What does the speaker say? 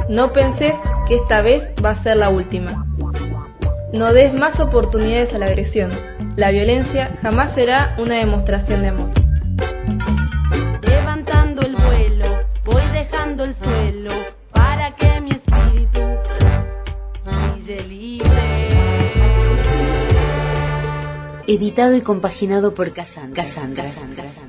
No penses que esta vez va a ser la última. No des más oportunidades a la agresión. La violencia jamás será una demostración de amor. Levantando el vuelo, voy dejando el suelo para que mi espíritu brille libre. Editado y compaginado por Cassandra.